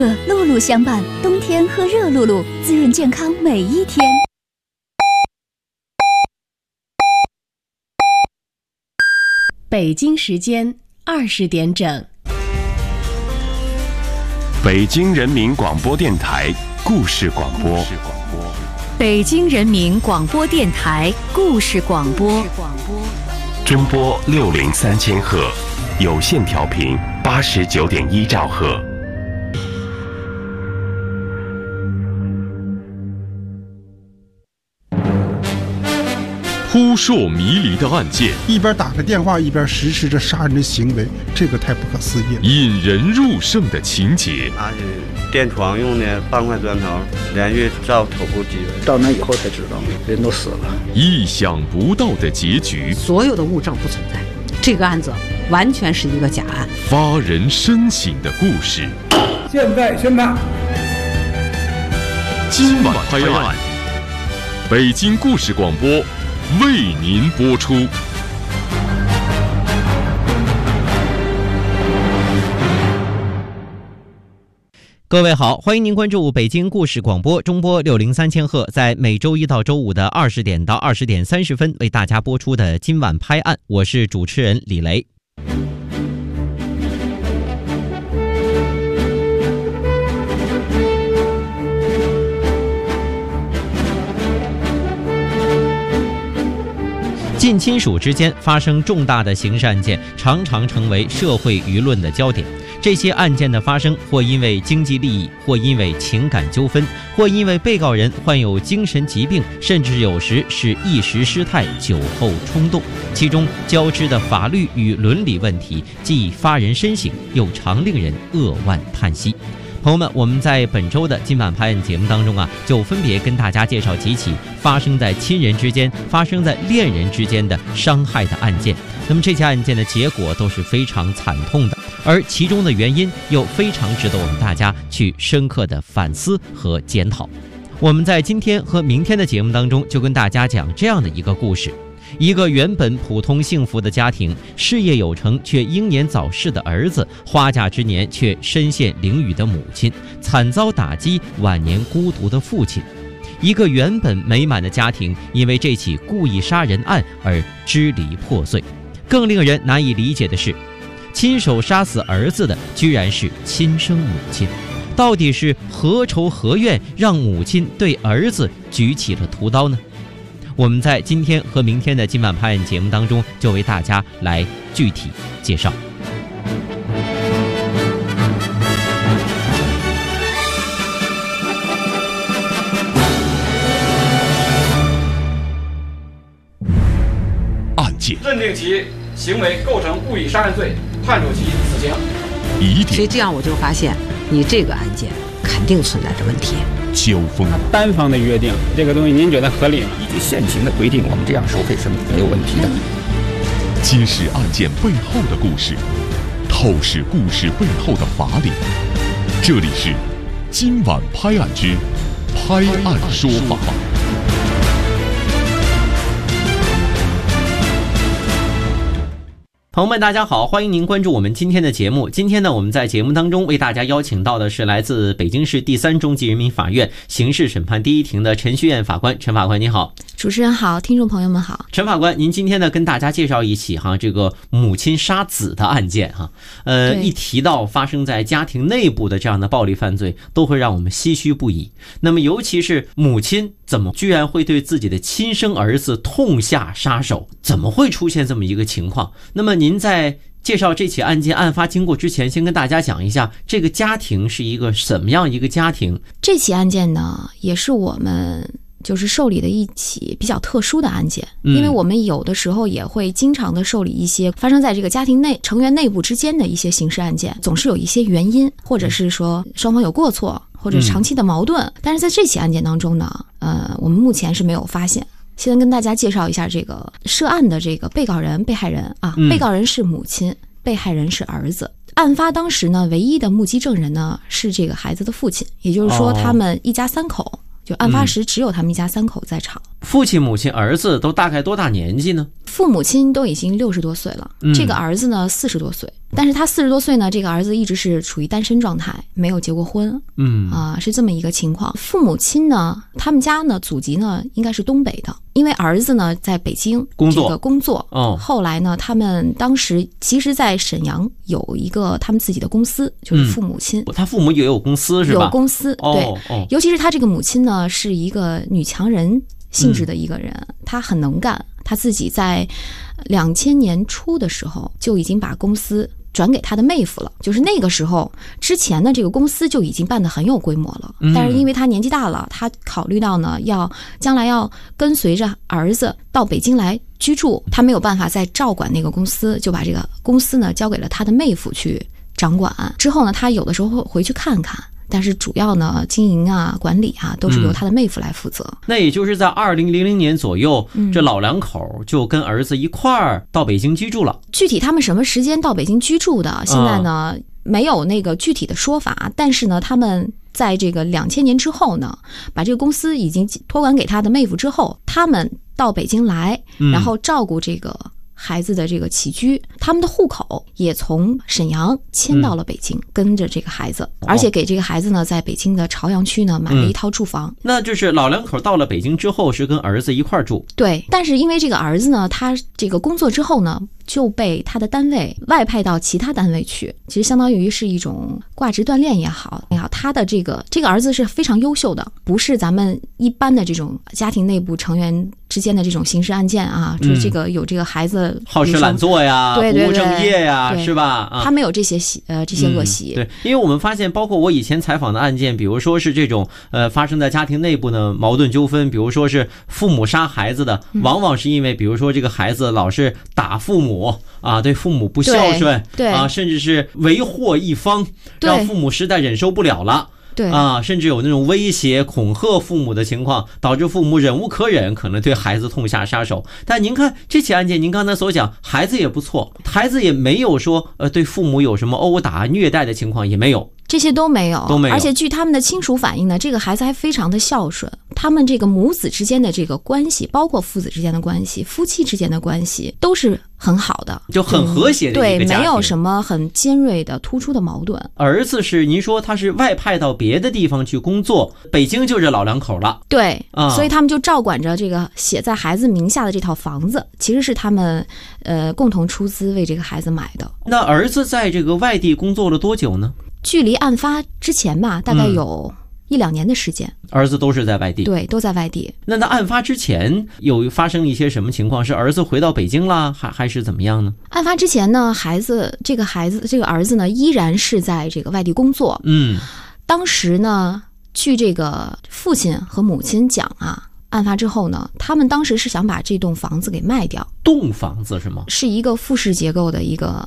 露露相伴，冬天喝热露露，滋润健康每一天。 北京时间20点整， 北京人民广播电台故事广播， 北京人民广播电台故事广播， 中波603千赫，有线调频89.1兆赫。 扑朔迷离的案件， 一边打着电话一边实施着杀人的行为，这个太不可思议了。 引人入胜的情节， 拿是电床用的半块砖头，连续照头部击背。 到那以后才知道，人都死了。 意想不到的结局， 所有的物证不存在，这个案子完全是一个假案。 发人深省的故事， 现在宣判。 今晚拍案，北京故事广播为您播出。 各位好，欢迎您关注北京故事广播中波603千赫，在每周一到周五的20点到20点30分为大家播出的今晚拍案，我是主持人李雷。近亲属之间发生重大的刑事案件，常常成为社会舆论的焦点。这些案件的发生，或因为经济利益，或因为情感纠纷，或因为被告人患有精神疾病，甚至有时是一时失态、酒后冲动。其中交织的法律与伦理问题，既发人深省，又常令人扼腕叹息。朋友们，我们在本周的今晚拍案节目当中就分别跟大家介绍几起发生在亲人之间、发生在恋人之间的伤害的案件。那么这些案件的结果都是非常惨痛的，而其中的原因又非常值得我们大家去深刻的反思和检讨。我们在今天和明天的节目当中就跟大家讲这样的一个故事。一个原本普通幸福的家庭，事业有成却英年早逝的儿子，花甲之年却身陷囹圄的母亲，惨遭打击晚年孤独的父亲。一个原本美满的家庭，因为这起故意杀人案而支离破碎。更令人难以理解的是，亲手杀死儿子的居然是亲生母亲。到底是何仇何怨，让母亲对儿子举起了屠刀呢？我们在今天和明天的今晚拍案节目当中，就为大家来具体介绍。 案件认定其行为构成故意杀人罪，判处其死刑。 疑点， 所以这样我就发现，你这个案件肯定存在着问题。 交锋， 单方的约定，这个东西您觉得合理吗？ 依据现行的规定，我们这样收费是没有问题的。 揭示案件背后的故事，透视故事背后的法理。这里是今晚拍案之拍案说法。 朋友们大家好，欢迎您关注我们今天的节目。今天呢，我们在节目当中为大家邀请到的是来自北京市第3中级人民法院刑事审判第一庭的陈旭燕法官。陈法官您好。 主持人好，听众朋友们好。 陈法官，您今天呢跟大家介绍一起这个母亲杀子的案件一提到发生在家庭内部的这样的暴力犯罪，都会让我们唏嘘不已。那么尤其是母亲怎么居然会对自己的亲生儿子痛下杀手，怎么会出现这么一个情况？那么您在介绍这起案件案发经过之前，先跟大家讲一下这个家庭是一个什么样一个家庭。 这起案件呢，也是我们就是受理的一起比较特殊的案件，因为我们有的时候也会经常的受理一些发生在这个家庭内成员内部之间的一些刑事案件，总是有一些原因，或者是说双方有过错，或者长期的矛盾。但是在这起案件当中呢，我们目前是没有发现。现在跟大家介绍一下这个涉案的这个被告人、被害人被告人是母亲，被害人是儿子。案发当时呢，唯一的目击证人呢是这个孩子的父亲，也就是说他们一家3口，就案发时只有他们一家3口在场。 父亲、母亲、儿子都大概多大年纪呢？ 父母亲都已经60多岁了，这个儿子呢40多岁，但是他40多岁呢，这个儿子一直是处于单身状态，没有结过婚，是这么一个情况。父母亲呢，他们家呢祖籍呢应该是东北的，因为儿子呢在北京工作，后来呢，他们当时其实在沈阳有一个他们自己的公司，就是父母亲， 他父母也有公司是吧？ 有公司，对，尤其是他这个母亲呢是一个女强人性质的一个人，她很能干。他自己在2000年初的时候就已经把公司转给他的妹夫了，就是那个时候之前呢，这个公司就已经办得很有规模了，但是因为他年纪大了，他考虑到呢将来要跟随着儿子到北京来居住，他没有办法再照管那个公司，就把这个公司呢交给了他的妹夫去掌管。之后呢，他有的时候会回去看看，但是主要呢，经营啊、管理啊，都是由他的妹夫来负责。 那也就是在2000年左右，这老两口就跟儿子一块儿到北京居住了。 具体他们什么时间到北京居住的，现在呢没有那个具体的说法。但是呢，他们在这个2000年之后呢，把这个公司已经托管给他的妹夫之后，他们到北京来，然后照顾这个孩子的这个起居，他们的户口也从沈阳迁到了北京，跟着这个孩子，而且给这个孩子呢，在北京的朝阳区呢买了一套住房。 那就是老两口到了北京之后是跟儿子一块儿住。 对，但是因为这个儿子呢，他这个工作之后呢，就被他的单位外派到其他单位去，其实相当于是一种挂职锻炼也好，他的这个儿子是非常优秀的，不是咱们一般的这种家庭内部成员之间的这种刑事案件啊，就是这个有这个孩子好吃懒做呀，不务正业呀，是吧？ 他没有这些恶习。 对，因为我们发现，包括我以前采访的案件，比如说是这种发生在家庭内部的矛盾纠纷，比如说是父母杀孩子的，往往是因为比如说这个孩子老是打父母啊，对父母不孝顺，对啊，甚至是为祸一方，让父母实在忍受不了了。 对啊，甚至有那种威胁、恐吓父母的情况，导致父母忍无可忍，可能对孩子痛下杀手。但您看这起案件，您刚才所讲，孩子也不错，孩子也没有说对父母有什么殴打、虐待的情况，也没有。 这些都没有，而且据他们的亲属反映呢，这个孩子还非常的孝顺，他们这个母子之间的这个关系，包括父子之间的关系、夫妻之间的关系，都是很好的， 就很和谐的一个家庭， 对，没有什么很尖锐的突出的矛盾。 儿子是您说他是外派到别的地方去工作，北京就这老两口了， 对，所以他们就照管着这个写在孩子名下的这套房子，其实是他们共同出资为这个孩子买的。 那儿子在这个外地工作了多久呢？ 距离案发之前吧，大概有1-2年的时间。 儿子都是在外地？对， 都在外地。 那案发之前有发生一些什么情况？是儿子回到北京了，还是怎么样呢？ 案发之前呢，这个儿子呢，依然是在这个外地工作。当时呢，据这个父亲和母亲讲啊，案发之后呢，他们当时是想把这栋房子给卖掉。 栋房子是吗？ 是一个复式结构的一个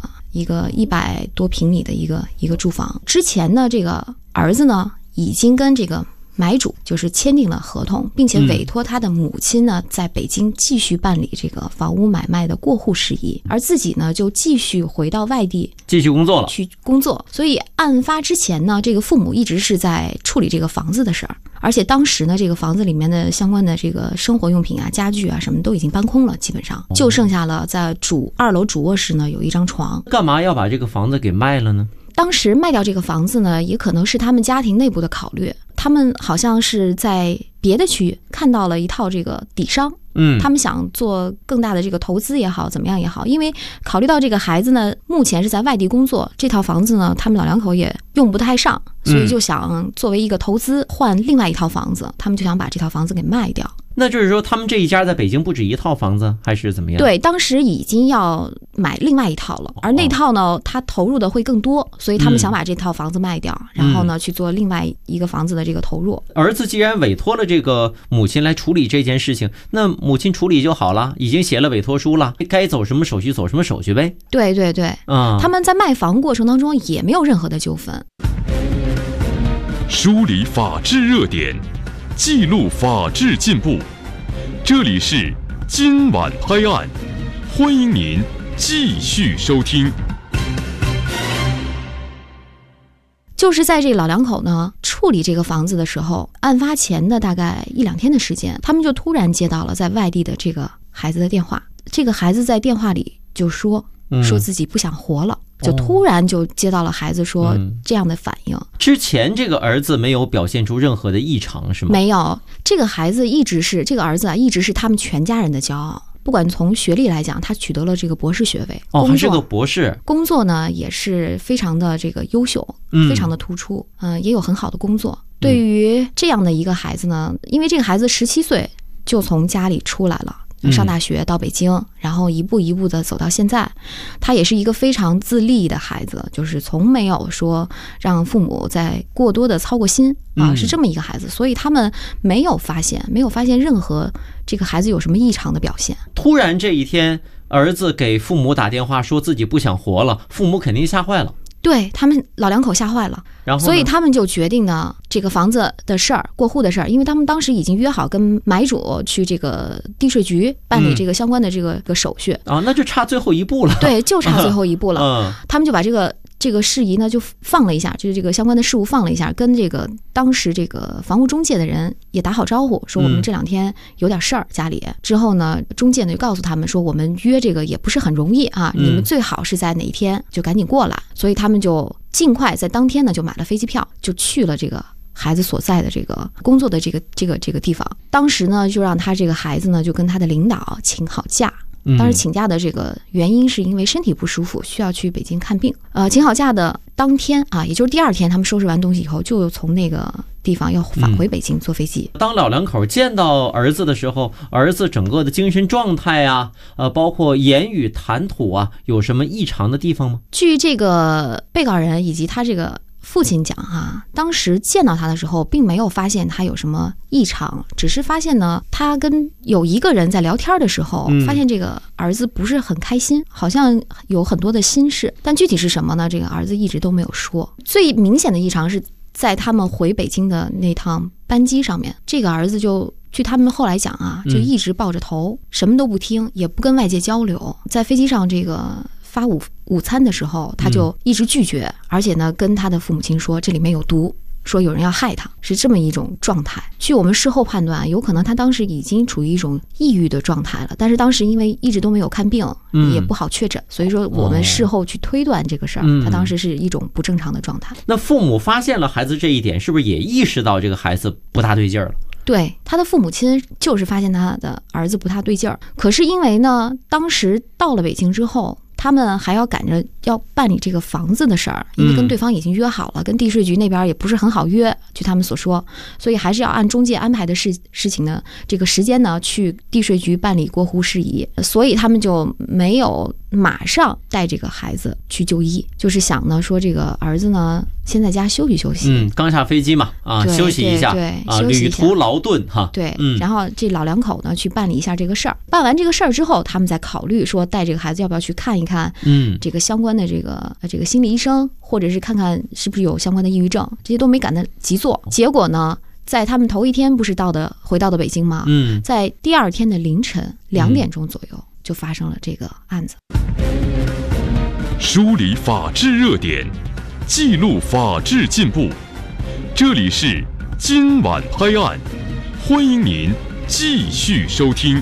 100多平米的一个住房。之前呢，这个儿子呢已经跟这个买主就是签订了合同，并且委托他的母亲呢在北京继续办理这个房屋买卖的过户事宜，而自己呢就继续回到外地继续工作了， 去工作。所以案发之前呢，这个父母一直是在处理这个房子的事儿，而且当时呢，这个房子里面的相关的这个生活用品啊、家具啊什么都已经搬空了，基本上就剩下了在2楼主卧室呢有一张床。 干嘛要把这个房子给卖了呢？ 当时卖掉这个房子呢，也可能是他们家庭内部的考虑。他们好像是在别的区域看到了一套这个底商，他们想做更大的这个投资也好，怎么样也好，因为考虑到这个孩子呢，目前是在外地工作，这套房子呢，他们老两口也用不太上，所以就想作为一个投资换另外一套房子，他们就想把这套房子给卖掉。 那就是说他们这一家在北京不止一套房子，还是怎么样？ 对，当时已经要买另外一套了，而那套呢，他投入的会更多，所以他们想把这套房子卖掉，然后呢去做另外一个房子的这个投入。 儿子既然委托了这个母亲来处理这件事情，那母亲处理就好了，已经写了委托书了，该走什么手续走什么手续呗。 对对对，他们在卖房过程当中也没有任何的纠纷。 梳理法治热点，记录法治进步，这里是今晚拍案，欢迎您继续收听。 就是在这老两口呢处理这个房子的时候，案发前的大概1-2天的时间，他们就突然接到了在外地的这个孩子的电话。这个孩子在电话里就说自己不想活了，就突然就接到了孩子说这样的反应。 之前这个儿子没有表现出任何的异常是吗？ 没有，这个儿子一直是他们全家人的骄傲。不管从学历来讲，他取得了这个博士学位， 还是个博士。工作呢也是非常的这个优秀，非常的突出，也有很好的工作。对于这样的一个孩子呢，因为这个孩子17岁就从家里出来了。上大学到北京，然后一步一步的走到现在，他也是一个非常自立的孩子，就是从没有说让父母再过多的操过心啊，是这么一个孩子，所以他们没有发现任何这个孩子有什么异常的表现。 突然这一天，儿子给父母打电话说自己不想活了，父母肯定吓坏了。 对，他们老两口吓坏了，然后所以他们就决定呢，这个房子的事儿、过户的事儿，因为他们当时已经约好跟买主去这个地税局办理这个相关的这个手续啊，那就差最后一步了。 对，就差最后一步了。他们就把这个事宜呢就放了一下，就是这个相关的事务放了一下，跟这个当时这个房屋中介的人也打好招呼，说我们这2天有点事儿家里。之后呢，中介呢就告诉他们说，我们约这个也不是很容易啊，你们最好是在哪一天就赶紧过来。所以他们就尽快在当天呢就买了飞机票，就去了这个孩子所在的这个工作的这个地方。当时呢就让他这个孩子呢就跟他的领导请好假。当时请假的这个原因是因为身体不舒服，需要去北京看病。请好假的当天啊，也就是第2天，他们收拾完东西以后，就从那个地方要返回北京坐飞机。 当老两口见到儿子的时候，儿子整个的精神状态啊，包括言语谈吐啊，有什么异常的地方吗？ 据这个被告人以及他这个父亲讲啊，当时见到他的时候并没有发现他有什么异常，只是发现呢他跟有一个人在聊天的时候，发现这个儿子不是很开心，好像有很多的心事，但具体是什么呢，这个儿子一直都没有说。最明显的异常是在他们回北京的那趟班机上面，这个儿子就据他们后来讲啊，就一直抱着头，什么都不听，也不跟外界交流。在飞机上这个发午餐的时候，他就一直拒绝，而且呢跟他的父母亲说这里面有毒，说有人要害他，是这么一种状态。据我们事后判断，有可能他当时已经处于一种抑郁的状态了，但是当时因为一直都没有看病，也不好确诊，所以说我们事后去推断这个事儿，他当时是一种不正常的状态。 那父母发现了孩子这一点，是不是也意识到这个孩子不大对劲儿了？ 对，他的父母亲就是发现他的儿子不大对劲儿，可是因为呢当时到了北京之后，他们还要赶着要办理这个房子的事儿，因为跟对方已经约好了，跟地税局那边也不是很好约，据他们所说，所以还是要按中介安排的事情呢，这个时间呢去地税局办理过户事宜，所以他们就没有马上带这个孩子去就医，就是想呢说这个儿子呢先在家休息休息， 刚下飞机嘛，休息一下， 对， 旅途劳顿哈， 对，然后这老两口呢去办理一下这个事儿，办完这个事儿之后，他们再考虑说带这个孩子要不要去看一看，这个相关的这个心理医生，或者是看看是不是有相关的抑郁症，这些都没赶得及做。结果呢，在他们头一天不是回到的北京吗？在第2天的凌晨2点钟左右，就发生了这个案子。 梳理法治热点，记录法治进步，这里是今晚拍案，欢迎您继续收听。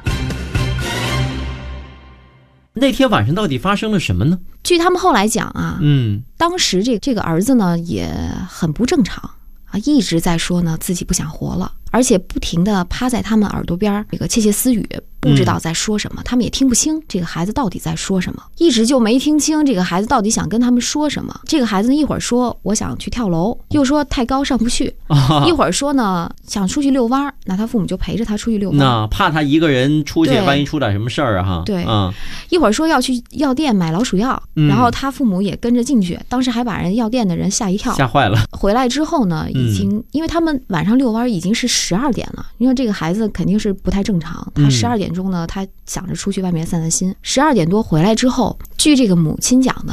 那天晚上到底发生了什么呢？ 据他们后来讲啊，当时这个儿子呢也很不正常啊，一直在说呢自己不想活了，而且不停地趴在他们耳朵边这个窃窃私语，不知道在说什么，他们也听不清这个孩子到底在说什么，一直就没听清这个孩子到底想跟他们说什么。这个孩子一会儿说我想去跳楼，又说太高上不去，一会儿说呢想出去遛弯，那他父母就陪着他出去遛弯， 那怕他一个人出去万一出点什么事儿啊， 对，一会儿说要去药店买老鼠药，然后他父母也跟着进去，当时还把人药店的人吓一跳， 吓坏了。 回来之后呢，已经因为他们晚上遛弯已经是12点了，因为这个孩子肯定是不太正常，他12点钟呢他想着出去外面散散心，12点多回来之后，据这个母亲讲呢，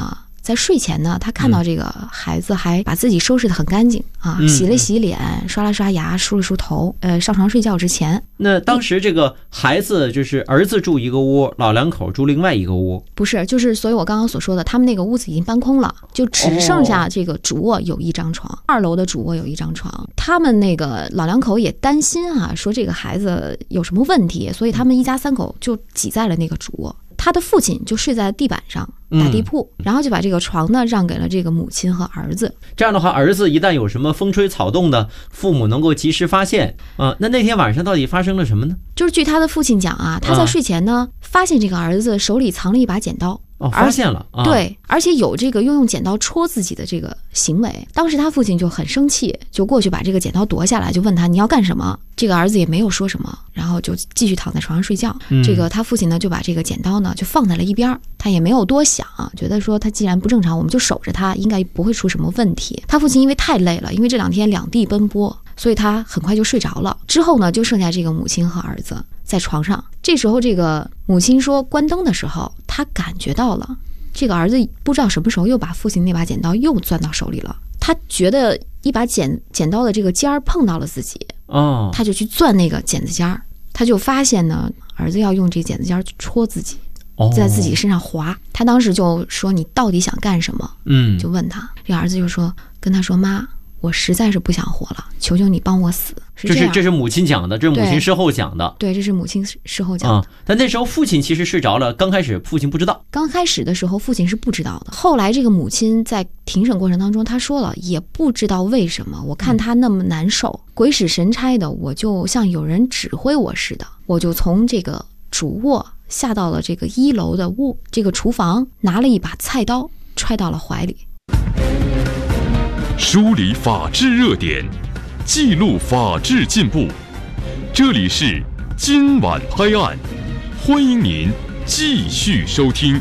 在睡前呢，他看到这个孩子还把自己收拾得很干净啊，洗了洗脸，刷了刷牙，梳了梳头，上床睡觉之前。 那当时这个孩子就是儿子住一个屋，老两口住另外一个屋？ 不是，就是所以我刚刚所说的，他们那个屋子已经搬空了，就只剩下这个主卧有一张床，2楼的主卧有一张床。他们那个老两口也担心啊，说这个孩子有什么问题，所以他们一家3口就挤在了那个主卧。他的父亲就睡在地板上打地铺，然后就把这个床呢让给了这个母亲和儿子。 这样的话，儿子一旦有什么风吹草动的，父母能够及时发现啊。那天晚上到底发生了什么呢？ 就是据他的父亲讲啊，他在睡前呢发现这个儿子手里藏了一把剪刀。 发现了啊！ 对，而且有这个用剪刀戳自己的这个行为。当时他父亲就很生气，就过去把这个剪刀夺下来，就问他你要干什么？这个儿子也没有说什么，然后就继续躺在床上睡觉。这个他父亲呢就把这个剪刀呢就放在了一边，他也没有多想，觉得说他既然不正常，我们就守着他，应该不会出什么问题。他父亲因为太累了，因为这2天两地奔波，所以他很快就睡着了。之后呢，就剩下这个母亲和儿子在床上。这时候这个母亲说关灯的时候，他感觉到了这个儿子不知道什么时候又把父亲那把剪刀又攥到手里了。他觉得一把剪刀的这个尖儿碰到了自己，他就去攥那个剪子尖儿，他就发现呢儿子要用这剪子尖儿去戳自己，在自己身上划。他当时就说你到底想干什么？就问他，这儿子就说跟他说妈，我实在是不想活了，求求你帮我死。 这是母亲讲的，这是母亲事后讲的。 对，这是母亲事后讲的。 但那时候父亲其实睡着了，刚开始父亲不知道。 刚开始的时候父亲是不知道的，后来这个母亲在庭审过程当中，她说了也不知道为什么，我看他那么难受，鬼使神差的，我就像有人指挥我似的，我就从这个主卧下到了这个1楼的这个厨房，拿了一把菜刀揣到了怀里。 梳理法治热点，记录法治进步，这里是今晚拍案，欢迎您继续收听。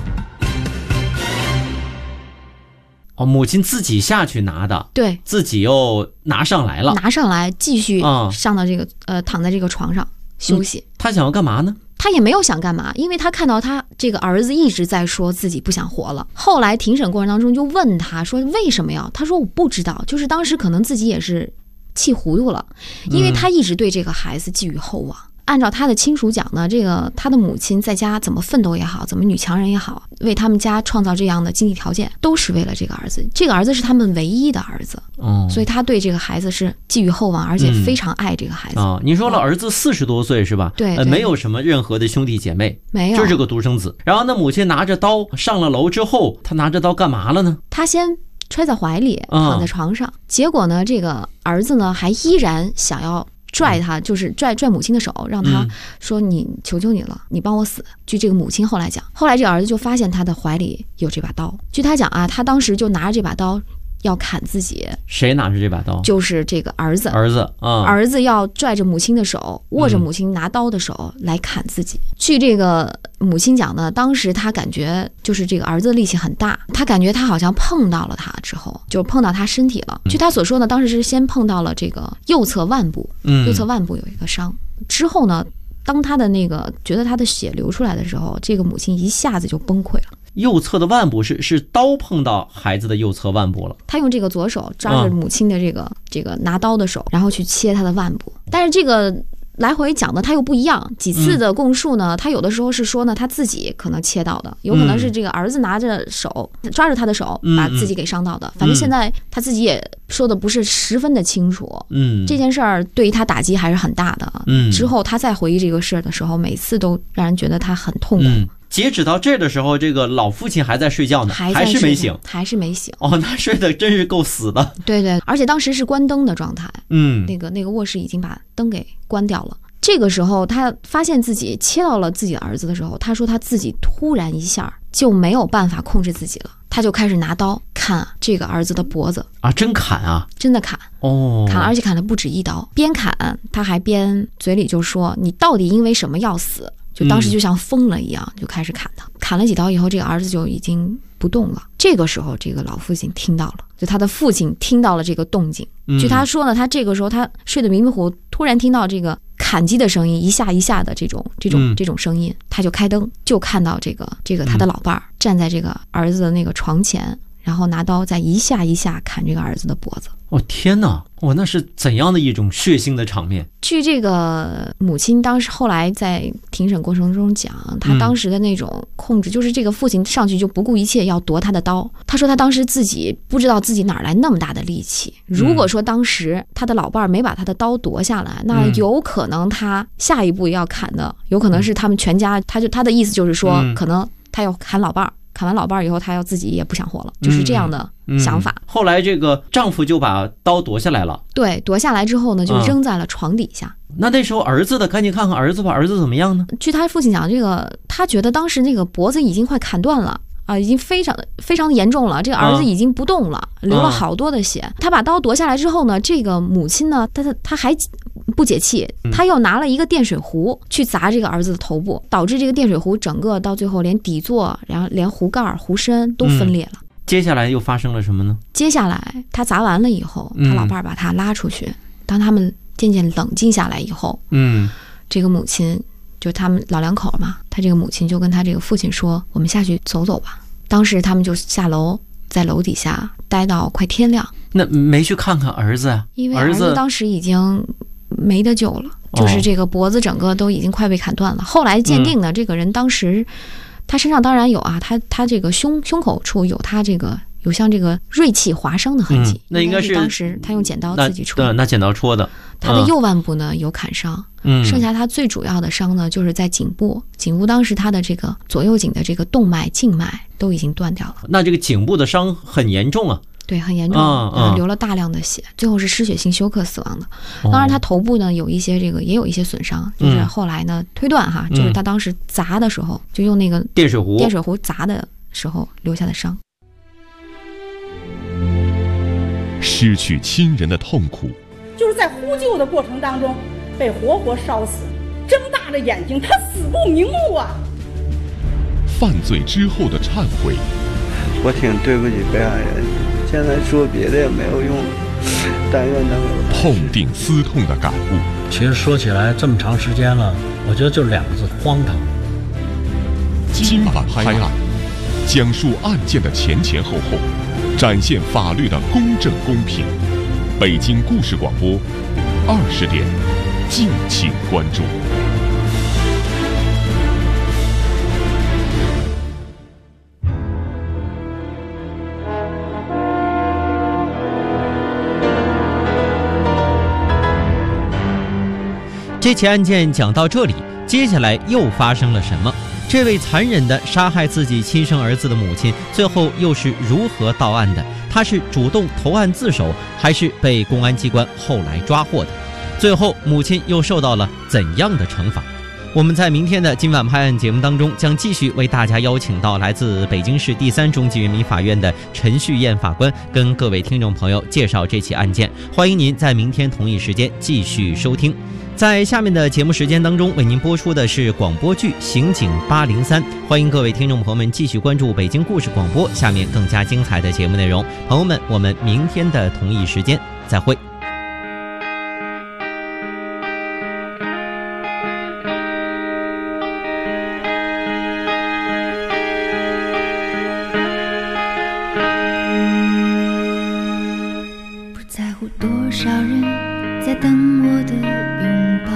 母亲自己下去拿的， 对， 自己又拿上来了， 拿上来继续上到这个躺在这个床上休息。 他想要干嘛呢？ 他也没有想干嘛，因为他看到他这个儿子一直在说自己不想活了。后来庭审过程当中就问他说为什么要？他说我不知道，就是当时可能自己也是气糊涂了，因为他一直对这个孩子寄予厚望。按照他的亲属讲呢，这个他的母亲在家怎么奋斗也好，怎么女强人也好，为他们家创造这样的经济条件，都是为了这个儿子。这个儿子是他们唯一的儿子，所以他对这个孩子是寄予厚望，而且非常爱这个孩子。 您说了，儿子40多岁是吧？ 对， 没有什么任何的兄弟姐妹， 没有， 就是个独生子。然后那母亲拿着刀上了楼之后，他拿着刀干嘛了呢？ 他先揣在怀里，躺在床上。结果呢，这个儿子呢还依然想要拽他，就是拽母亲的手，让他说你求求你了，你帮我死。据这个母亲后来讲，后来这个儿子就发现他的怀里有这把刀。据他讲啊，他当时就拿着这把刀要砍自己。 谁拿着这把刀？ 就是这个儿子。儿子要拽着母亲的手，握着母亲拿刀的手来砍自己。据这个母亲讲呢，当时他感觉就是这个儿子的力气很大，他感觉他好像碰到了他之后，就碰到他身体了。据他所说呢，当时是先碰到了这个右侧腕部，右侧腕部有一个伤。之后呢，当他的那个觉得他的血流出来的时候，这个母亲一下子就崩溃了。 右侧的腕部是刀碰到孩子的右侧腕部了。 他用这个左手抓着母亲的这个拿刀的手，然后去切他的腕部。但是这个来回讲的他又不一样，几次的供述呢，他有的时候是说呢他自己可能切到的，有可能是这个儿子拿着手抓着他的手把自己给伤到的。反正现在他自己也说的不是十分的清楚。这件事儿对于他打击还是很大的。之后他再回忆这个事儿的时候，每次都让人觉得他很痛苦。 截止到这儿的时候，这个老父亲还在睡觉呢，还是没醒。那睡得真是够死的。 对对，而且当时是关灯的状态。那个卧室已经把灯给关掉了。这个时候他发现自己切到了自己的儿子的时候，他说他自己突然一下就没有办法控制自己了，他就开始拿刀砍这个儿子的脖子。 真砍啊？ 真的砍。砍，而且砍了不止一刀。边砍他还边嘴里就说你到底因为什么要死？就当时就像疯了一样，就开始砍他。砍了几刀以后，这个儿子就已经不动了。这个时候这个老父亲听到了，就他的父亲听到了这个动静。据他说呢，他这个时候他睡得迷迷糊糊，突然听到这个砍击的声音，一下一下的这种声音，他就开灯，就看到这个他的老伴儿站在这个儿子的那个床前， 然后拿刀再一下一下砍这个儿子的脖子。 天哪！那是怎样的一种血腥的场面？ 据这个母亲当时后来在庭审过程中讲，他当时的那种控制，就是这个父亲上去就不顾一切要夺他的刀。他说他当时自己不知道自己哪来那么大的力气。如果说当时他的老伴儿没把他的刀夺下来，那有可能他下一步要砍的，有可能是他们全家。他的意思就是说，可能他要砍老伴儿。砍完老伴儿以后，他要自己也不想活了，就是这样的想法。 后来这个丈夫就把刀夺下来了， 对，夺下来之后呢，就扔在了床底下。 那时候儿子的，赶紧看看儿子吧，儿子怎么样呢？ 据他父亲讲，这个他觉得当时那个脖子已经快砍断了。已经非常的严重了，这个儿子已经不动了，流了好多的血。他把刀夺下来之后呢，这个母亲呢，他还不解气，他又拿了一个电水壶去砸这个儿子的头部，导致这个电水壶整个到最后连底座，然后连壶盖、壶身都分裂了。 接下来又发生了什么呢？ 接下来他砸完了以后，他老伴儿把他拉出去，当他们渐渐冷静下来以后，这个母亲。就他们老两口嘛，他这个母亲就跟他这个父亲说：“我们下去走走吧。”当时他们就下楼，在楼底下待到快天亮。 那没去看看儿子啊？ 因为儿子当时已经没得救了，就是这个脖子整个都已经快被砍断了。后来鉴定呢，这个人当时他身上当然有啊，他这个胸口处有他这个有像这个锐器划伤的痕迹， 那应该是当时他用剪刀自己戳。 那剪刀戳的。 他的右腕部呢有砍伤，剩下他最主要的伤呢就是在颈部。颈部当时他的这个左右颈的这个动脉、静脉都已经断掉了。 那这个颈部的伤很严重啊？ 对，很严重，流了大量的血，最后是失血性休克死亡的。当然，他头部呢有一些也有一些损伤，就是后来呢推断哈，就是他当时砸的时候就用那个电水壶砸的时候留下的伤。 失去亲人的痛苦。 就是在呼救的过程当中被活活烧死，睁大着眼睛，他死不瞑目啊！ 犯罪之后的忏悔， 我挺对不起被害人，现在说别的也没有用，但愿能有痛定思痛的感悟。 其实说起来这么长时间了，我觉得就2个字：荒唐。 今晚拍案，讲述案件的前后后，展现法律的公正公平。北京故事广播，20点，敬请关注。 这起案件讲到这里，接下来又发生了什么？这位残忍地杀害自己亲生儿子的母亲，最后又是如何到案的？她是主动投案自首，还是被公安机关后来抓获的？最后，母亲又受到了怎样的惩罚？我们在明天的今晚拍案节目当中，将继续为大家邀请到来自北京市第3中级人民法院的陈旭燕法官，跟各位听众朋友介绍这起案件。欢迎您在明天同一时间继续收听。在下面的节目时间当中，为您播出的是广播剧《刑警803》，欢迎各位听众朋友们继续关注北京故事广播，下面更加精彩的节目内容。朋友们，我们明天的同一时间再会。 不在乎多少人在等我的拥抱，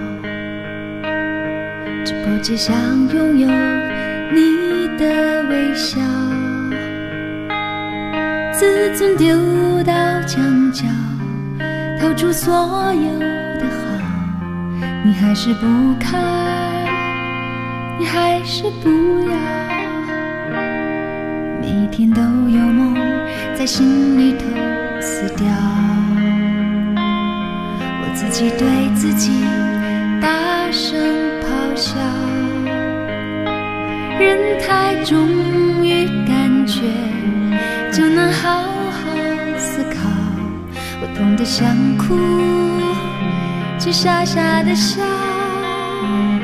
只不过只想拥有你的微笑。自尊丢到墙角，掏出所有的好，你还是不看，你还是不要。每天都有梦在心里头死掉，我自己对自己大声咆哮。人太忠于感觉，就能好好思考。我痛得想哭，却傻傻的笑。